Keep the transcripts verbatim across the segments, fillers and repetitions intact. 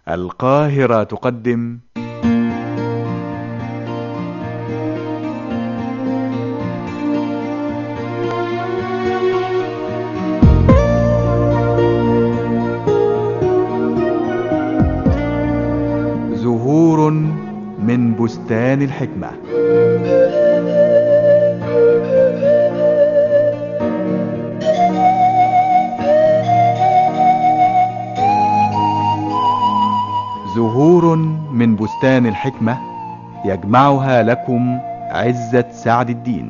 القاهرة تقدم زهور من بستان الحكمة. زهور من بستان الحكمة يجمعها لكم عزت سعد الدين.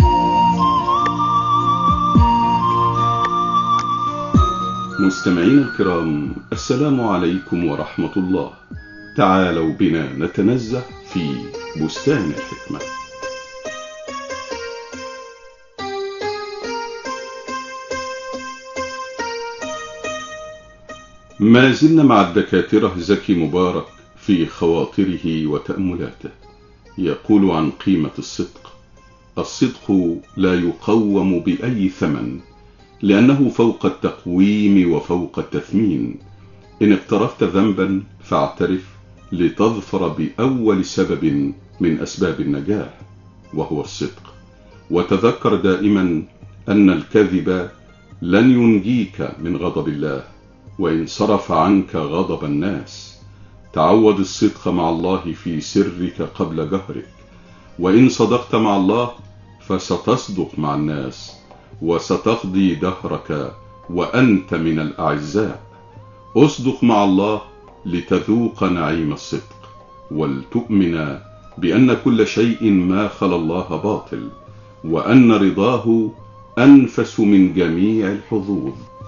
مستمعين الكرام، السلام عليكم ورحمة الله. تعالوا بنا نتنزه في بستان الحكمة. ما زلنا مع الدكاترة زكي مبارك في خواطره وتأملاته. يقول عن قيمة الصدق: الصدق لا يقوم بأي ثمن، لأنه فوق التقويم وفوق التثمين. إن اقترفت ذنبا فاعترف لتظفر بأول سبب من أسباب النجاح، وهو الصدق. وتذكر دائما أن الكذب لن ينجيك من غضب الله، وإن صرف عنك غضب الناس. تعود الصدق مع الله في سرك قبل جهرك، وإن صدقت مع الله فستصدق مع الناس، وستقضي دهرك وأنت من الأعزاء. أصدق مع الله لتذوق نعيم الصدق، ولتؤمن بأن كل شيء ما خلا الله باطل، وأن رضاه أنفس من جميع الحظوظ.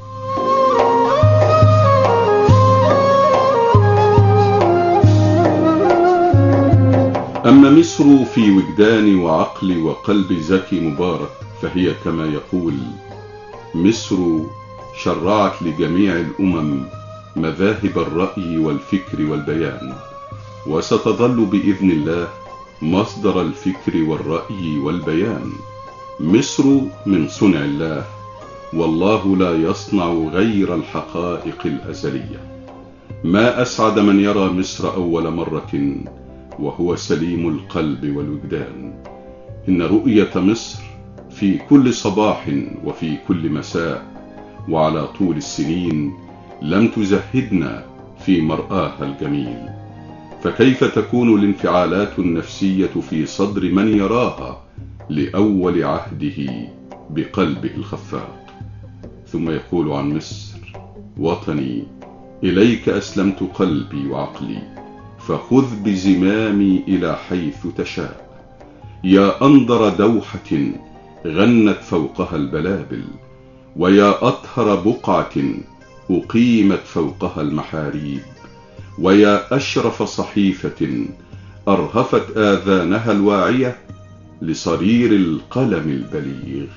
أما مصر في وجدان وعقل وقلب زكي مبارك فهي كما يقول: مصر شرعت لجميع الأمم مذاهب الرأي والفكر والبيان، وستظل بإذن الله مصدر الفكر والرأي والبيان. مصر من صنع الله، والله لا يصنع غير الحقائق الأزلية. ما أسعد من يرى مصر أول مرة وهو سليم القلب والوجدان. إن رؤية مصر في كل صباح وفي كل مساء وعلى طول السنين لم تزهدنا في مرآها الجميل. فكيف تكون الانفعالات النفسية في صدر من يراها لأول عهده بقلبه الخفاق؟ ثم يقول عن مصر: وطني إليك أسلمت قلبي وعقلي، فخذ بزمامي إلى حيث تشاء. يا أنظر دوحة غنت فوقها البلابل، ويا أطهر بقعة أقيمت فوقها المحاريب، ويا أشرف صحيفة أرهفت آذانها الواعية لصرير القلم البليغ.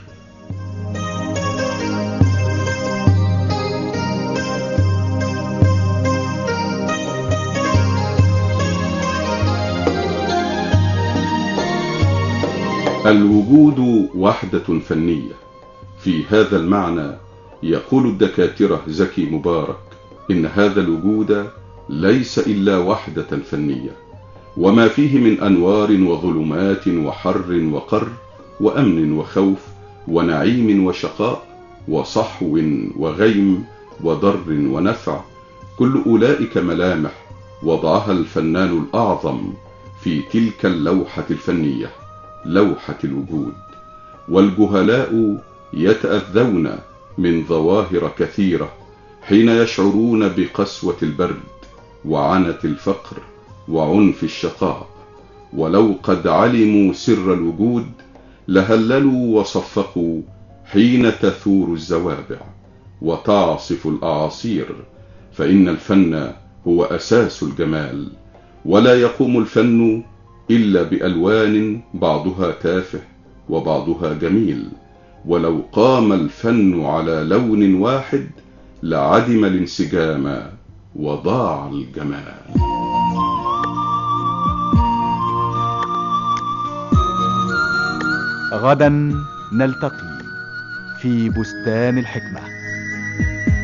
الوجود وحدة فنية. في هذا المعنى يقول الدكاترة زكي مبارك إن هذا الوجود ليس إلا وحدة فنية، وما فيه من أنوار وظلمات وحر وقر وأمن وخوف ونعيم وشقاء وصحو وغيم وضر ونفع، كل أولئك ملامح وضعها الفنان الأعظم في تلك اللوحة الفنية، لوحة الوجود. والجهلاء يتأذون من ظواهر كثيرة حين يشعرون بقسوة البرد وعنة الفقر وعنف الشقاء، ولو قد علموا سر الوجود لهللوا وصفقوا حين تثور الزوابع وتعصف الأعاصير. فإن الفن هو أساس الجمال، ولا يقوم الفن إلا بألوان بعضها تافه وبعضها جميل. ولو قام الفن على لون واحد لعدم الانسجام وضاع الجمال. غدا نلتقي في بستان الحكمة.